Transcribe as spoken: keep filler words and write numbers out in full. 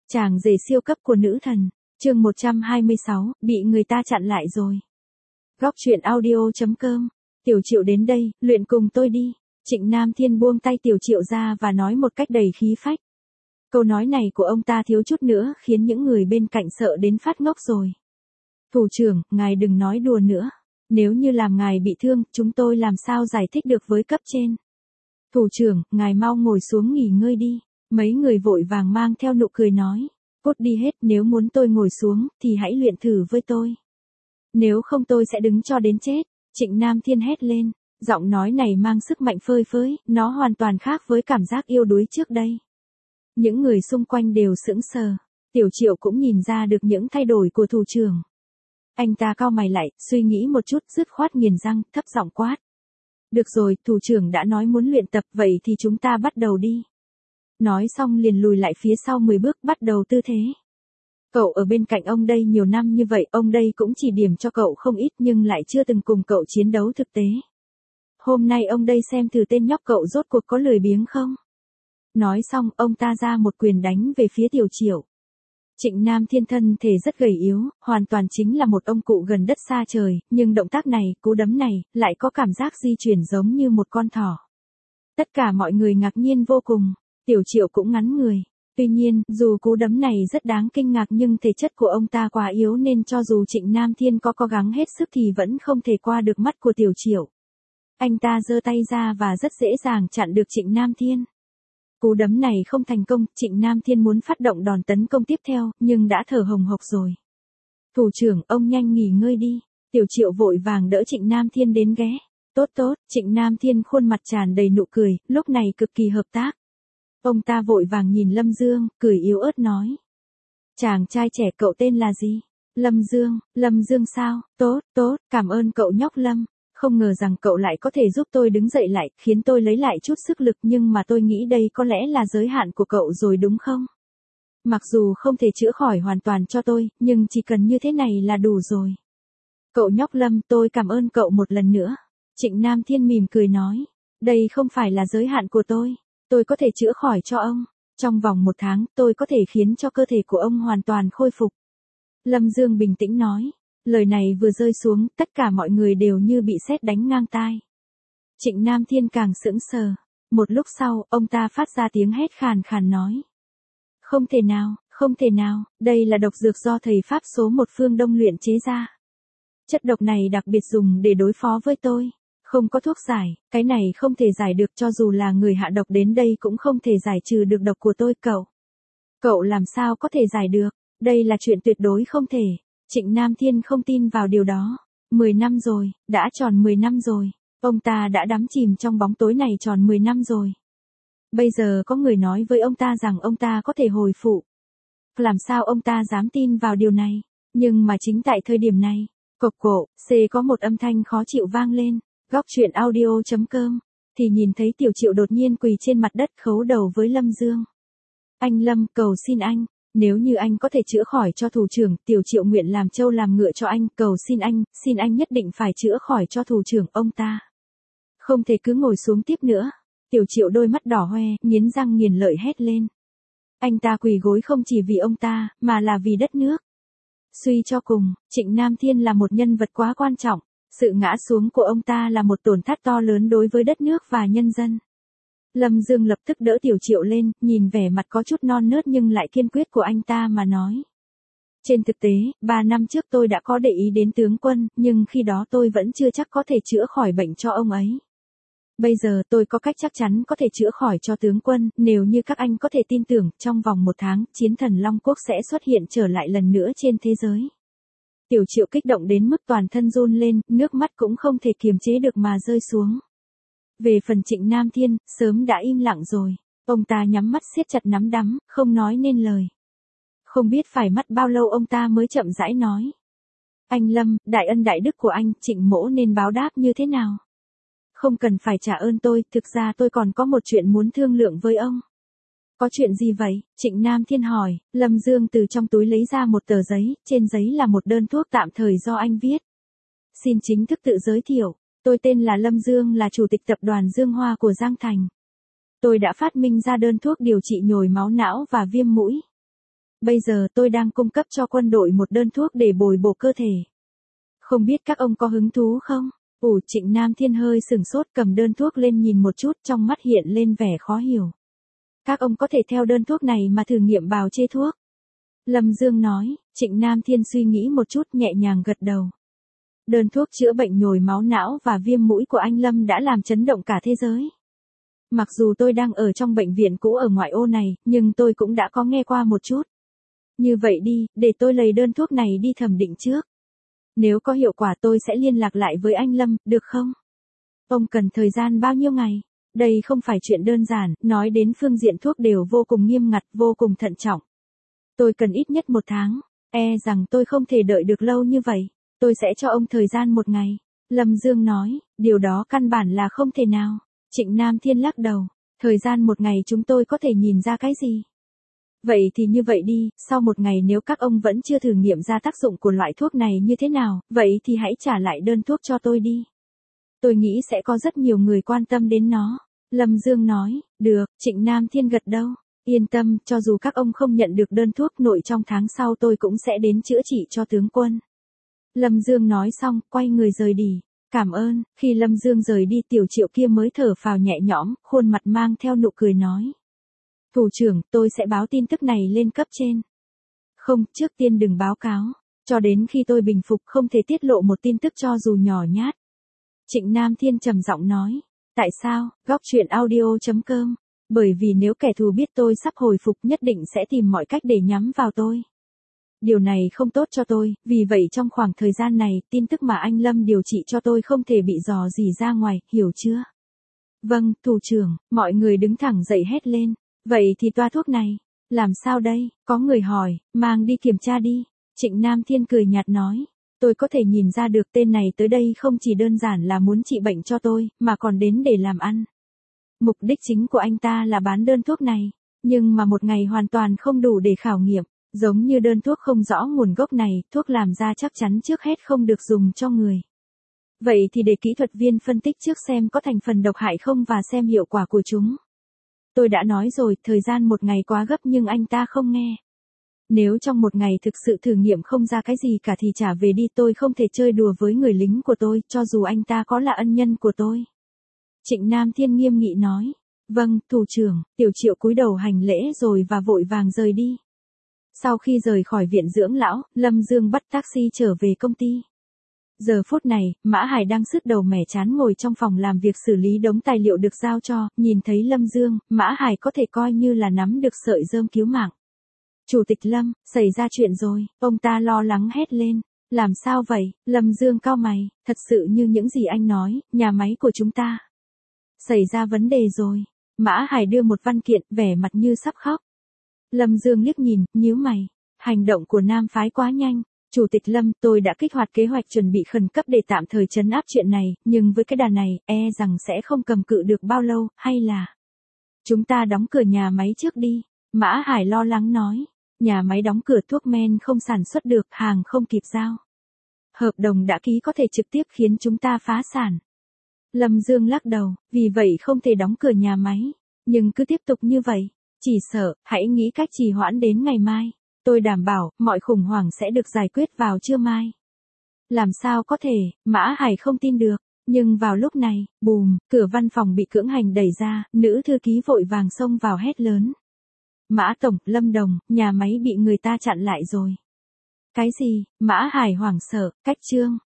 Chàng rể siêu cấp của nữ thần, chương một trăm hai mươi sáu, bị người ta chặn lại rồi. Góc truyện audio chấm com, Tiểu Triệu đến đây, luyện cùng tôi đi. Trịnh Nam Thiên buông tay Tiểu Triệu ra và nói một cách đầy khí phách. Câu nói này của ông ta thiếu chút nữa khiến những người bên cạnh sợ đến phát ngốc rồi. Thủ trưởng, ngài đừng nói đùa nữa. Nếu như làm ngài bị thương, chúng tôi làm sao giải thích được với cấp trên. Thủ trưởng, ngài mau ngồi xuống nghỉ ngơi đi. Mấy người vội vàng mang theo nụ cười nói. Cút đi hết, nếu muốn tôi ngồi xuống, thì hãy luyện thử với tôi. Nếu không tôi sẽ đứng cho đến chết. Trịnh Nam Thiên hét lên. Giọng nói này mang sức mạnh phơi phới, nó hoàn toàn khác với cảm giác yếu đuối trước đây. Những người xung quanh đều sững sờ. Tiểu Triệu cũng nhìn ra được những thay đổi của thủ trưởng. Anh ta cau mày lại, suy nghĩ một chút, dứt khoát nghiền răng, thấp giọng quát. Được rồi, thủ trưởng đã nói muốn luyện tập, vậy thì chúng ta bắt đầu đi. Nói xong liền lùi lại phía sau mười bước, bắt đầu tư thế. Cậu ở bên cạnh ông đây nhiều năm như vậy, ông đây cũng chỉ điểm cho cậu không ít nhưng lại chưa từng cùng cậu chiến đấu thực tế. Hôm nay ông đây xem thử tên nhóc cậu rốt cuộc có lười biếng không. Nói xong, ông ta ra một quyền đánh về phía Tiểu Triệu. Trịnh Nam Thiên thân thể rất gầy yếu, hoàn toàn chính là một ông cụ gần đất xa trời, nhưng động tác này, cú đấm này, lại có cảm giác di chuyển giống như một con thỏ. Tất cả mọi người ngạc nhiên vô cùng, Tiểu Triệu cũng ngắn người. Tuy nhiên, dù cú đấm này rất đáng kinh ngạc nhưng thể chất của ông ta quá yếu nên cho dù Trịnh Nam Thiên có cố gắng hết sức thì vẫn không thể qua được mắt của Tiểu Triệu. Anh ta giơ tay ra và rất dễ dàng chặn được Trịnh Nam Thiên. Cú đấm này không thành công, Trịnh Nam Thiên muốn phát động đòn tấn công tiếp theo, nhưng đã thở hồng hộc rồi. Thủ trưởng, ông nhanh nghỉ ngơi đi. Tiểu Triệu vội vàng đỡ Trịnh Nam Thiên đến ghé. Tốt tốt, Trịnh Nam Thiên khuôn mặt tràn đầy nụ cười, lúc này cực kỳ hợp tác. Ông ta vội vàng nhìn Lâm Dương, cười yếu ớt nói. Chàng trai trẻ cậu tên là gì? Lâm Dương, Lâm Dương sao? Tốt, tốt, cảm ơn cậu nhóc Lâm. Không ngờ rằng cậu lại có thể giúp tôi đứng dậy lại, khiến tôi lấy lại chút sức lực nhưng mà tôi nghĩ đây có lẽ là giới hạn của cậu rồi đúng không? Mặc dù không thể chữa khỏi hoàn toàn cho tôi, nhưng chỉ cần như thế này là đủ rồi. Cậu nhóc Lâm, tôi cảm ơn cậu một lần nữa. Trịnh Nam Thiên mỉm cười nói. Đây không phải là giới hạn của tôi. Tôi có thể chữa khỏi cho ông. Trong vòng một tháng, tôi có thể khiến cho cơ thể của ông hoàn toàn khôi phục. Lâm Dương bình tĩnh nói. Lời này vừa rơi xuống, tất cả mọi người đều như bị sét đánh ngang tai. Trịnh Nam Thiên càng sững sờ. Một lúc sau, ông ta phát ra tiếng hét khàn khàn nói. Không thể nào, không thể nào, đây là độc dược do thầy Pháp số một Phương Đông luyện chế ra. Chất độc này đặc biệt dùng để đối phó với tôi. Không có thuốc giải, cái này không thể giải được cho dù là người hạ độc đến đây cũng không thể giải trừ được độc của tôi cậu. Cậu làm sao có thể giải được, đây là chuyện tuyệt đối không thể. Trịnh Nam Thiên không tin vào điều đó. Mười năm rồi, đã tròn mười năm rồi. Ông ta đã đắm chìm trong bóng tối này tròn mười năm rồi. Bây giờ có người nói với ông ta rằng ông ta có thể hồi phục. Làm sao ông ta dám tin vào điều này? Nhưng mà chính tại thời điểm này, cộc cổ, C có một âm thanh khó chịu vang lên. Góc truyện audio chấm com, thì nhìn thấy Tiểu Triệu đột nhiên quỳ trên mặt đất khấu đầu với Lâm Dương. Anh Lâm, cầu xin anh. Nếu như anh có thể chữa khỏi cho thủ trưởng, Tiểu Triệu nguyện làm trâu làm ngựa cho anh, cầu xin anh, xin anh nhất định phải chữa khỏi cho thủ trưởng ông ta. Không thể cứ ngồi xuống tiếp nữa. Tiểu Triệu đôi mắt đỏ hoe, nghiến răng nghiền lợi hét lên. Anh ta quỳ gối không chỉ vì ông ta, mà là vì đất nước. Suy cho cùng, Trịnh Nam Thiên là một nhân vật quá quan trọng. Sự ngã xuống của ông ta là một tổn thất to lớn đối với đất nước và nhân dân. Lâm Dương lập tức đỡ Tiểu Triệu lên, nhìn vẻ mặt có chút non nớt nhưng lại kiên quyết của anh ta mà nói. Trên thực tế, ba năm trước tôi đã có để ý đến tướng quân, nhưng khi đó tôi vẫn chưa chắc có thể chữa khỏi bệnh cho ông ấy. Bây giờ tôi có cách chắc chắn có thể chữa khỏi cho tướng quân, nếu như các anh có thể tin tưởng, trong vòng một tháng, chiến thần Long Quốc sẽ xuất hiện trở lại lần nữa trên thế giới. Tiểu Triệu kích động đến mức toàn thân run lên, nước mắt cũng không thể kiềm chế được mà rơi xuống. Về phần Trịnh Nam Thiên, sớm đã im lặng rồi. Ông ta nhắm mắt siết chặt nắm đấm, không nói nên lời. Không biết phải mất bao lâu ông ta mới chậm rãi nói. Anh Lâm, đại ân đại đức của anh, Trịnh mỗ nên báo đáp như thế nào? Không cần phải trả ơn tôi, thực ra tôi còn có một chuyện muốn thương lượng với ông. Có chuyện gì vậy? Trịnh Nam Thiên hỏi. Lâm Dương từ trong túi lấy ra một tờ giấy, trên giấy là một đơn thuốc tạm thời do anh viết. Xin chính thức tự giới thiệu. Tôi tên là Lâm Dương, là chủ tịch tập đoàn Dương Hoa của Giang Thành. Tôi đã phát minh ra đơn thuốc điều trị nhồi máu não và viêm mũi. Bây giờ tôi đang cung cấp cho quân đội một đơn thuốc để bồi bổ cơ thể. Không biết các ông có hứng thú không? Ủ Trịnh Nam Thiên hơi sừng sốt cầm đơn thuốc lên nhìn một chút trong mắt hiện lên vẻ khó hiểu. Các ông có thể theo đơn thuốc này mà thử nghiệm bào chê thuốc. Lâm Dương nói, Trịnh Nam Thiên suy nghĩ một chút nhẹ nhàng gật đầu. Đơn thuốc chữa bệnh nhồi máu não và viêm mũi của anh Lâm đã làm chấn động cả thế giới. Mặc dù tôi đang ở trong bệnh viện cũ ở ngoại ô này, nhưng tôi cũng đã có nghe qua một chút. Như vậy đi, để tôi lấy đơn thuốc này đi thẩm định trước. Nếu có hiệu quả tôi sẽ liên lạc lại với anh Lâm, được không? Ông cần thời gian bao nhiêu ngày? Đây không phải chuyện đơn giản, nói đến phương diện thuốc đều vô cùng nghiêm ngặt, vô cùng thận trọng. Tôi cần ít nhất một tháng, e rằng tôi không thể đợi được lâu như vậy. Tôi sẽ cho ông thời gian một ngày. Lâm Dương nói, điều đó căn bản là không thể nào. Trịnh Nam Thiên lắc đầu, thời gian một ngày chúng tôi có thể nhìn ra cái gì? Vậy thì như vậy đi, sau một ngày nếu các ông vẫn chưa thử nghiệm ra tác dụng của loại thuốc này như thế nào, vậy thì hãy trả lại đơn thuốc cho tôi đi. Tôi nghĩ sẽ có rất nhiều người quan tâm đến nó. Lâm Dương nói, được, Trịnh Nam Thiên gật đầu. Yên tâm, cho dù các ông không nhận được đơn thuốc nội trong tháng sau tôi cũng sẽ đến chữa trị cho tướng quân. Lâm Dương nói xong, quay người rời đi. Cảm ơn, khi Lâm Dương rời đi Tiểu Triệu kia mới thở phào nhẹ nhõm, khuôn mặt mang theo nụ cười nói. Thủ trưởng, tôi sẽ báo tin tức này lên cấp trên. Không, trước tiên đừng báo cáo. Cho đến khi tôi bình phục không thể tiết lộ một tin tức cho dù nhỏ nhát. Trịnh Nam Thiên trầm giọng nói. Tại sao? Góc truyện audio chấm com. Bởi vì nếu kẻ thù biết tôi sắp hồi phục nhất định sẽ tìm mọi cách để nhắm vào tôi. Điều này không tốt cho tôi, vì vậy trong khoảng thời gian này, tin tức mà anh Lâm điều trị cho tôi không thể bị dò dỉ ra ngoài, hiểu chưa? Vâng, thủ trưởng, mọi người đứng thẳng dậy hét lên. Vậy thì toa thuốc này, làm sao đây? Có người hỏi, mang đi kiểm tra đi. Trịnh Nam Thiên cười nhạt nói, tôi có thể nhìn ra được tên này tới đây không chỉ đơn giản là muốn trị bệnh cho tôi, mà còn đến để làm ăn. Mục đích chính của anh ta là bán đơn thuốc này, nhưng mà một ngày hoàn toàn không đủ để khảo nghiệm. Giống như đơn thuốc không rõ nguồn gốc này, thuốc làm ra chắc chắn trước hết không được dùng cho người. Vậy thì để kỹ thuật viên phân tích trước xem có thành phần độc hại không và xem hiệu quả của chúng. Tôi đã nói rồi, thời gian một ngày quá gấp nhưng anh ta không nghe. Nếu trong một ngày thực sự thử nghiệm không ra cái gì cả thì trả về đi, tôi không thể chơi đùa với người lính của tôi, cho dù anh ta có là ân nhân của tôi. Trịnh Nam Thiên nghiêm nghị nói, vâng, thủ trưởng. Tiểu Triệu cúi đầu hành lễ rồi và vội vàng rời đi. Sau khi rời khỏi viện dưỡng lão, Lâm Dương bắt taxi trở về công ty. Giờ phút này, Mã Hải đang sứt đầu mẻ chán ngồi trong phòng làm việc xử lý đống tài liệu được giao cho, nhìn thấy Lâm Dương, Mã Hải có thể coi như là nắm được sợi rơm cứu mạng. Chủ tịch Lâm, xảy ra chuyện rồi, ông ta lo lắng hét lên. Làm sao vậy? Lâm Dương cau mày, thật sự như những gì anh nói, nhà máy của chúng ta xảy ra vấn đề rồi. Mã Hải đưa một văn kiện, vẻ mặt như sắp khóc. Lâm Dương liếc nhìn, nhíu mày. Hành động của Nam phái quá nhanh. Chủ tịch Lâm, tôi đã kích hoạt kế hoạch chuẩn bị khẩn cấp để tạm thời trấn áp chuyện này, nhưng với cái đà này, e rằng sẽ không cầm cự được bao lâu, hay là chúng ta đóng cửa nhà máy trước đi. Mã Hải lo lắng nói. Nhà máy đóng cửa, thuốc men không sản xuất được, hàng không kịp giao. Hợp đồng đã ký có thể trực tiếp khiến chúng ta phá sản. Lâm Dương lắc đầu, vì vậy không thể đóng cửa nhà máy. Nhưng cứ tiếp tục như vậy, chỉ sợ, hãy nghĩ cách trì hoãn đến ngày mai. Tôi đảm bảo, mọi khủng hoảng sẽ được giải quyết vào trưa mai. Làm sao có thể, Mã Hải không tin được. Nhưng vào lúc này, bùm, cửa văn phòng bị cưỡng hành đẩy ra, nữ thư ký vội vàng xông vào hét lớn. Mã Tổng, Lâm Đồng, nhà máy bị người ta chặn lại rồi. Cái gì? Mã Hải hoảng sợ, cách chương.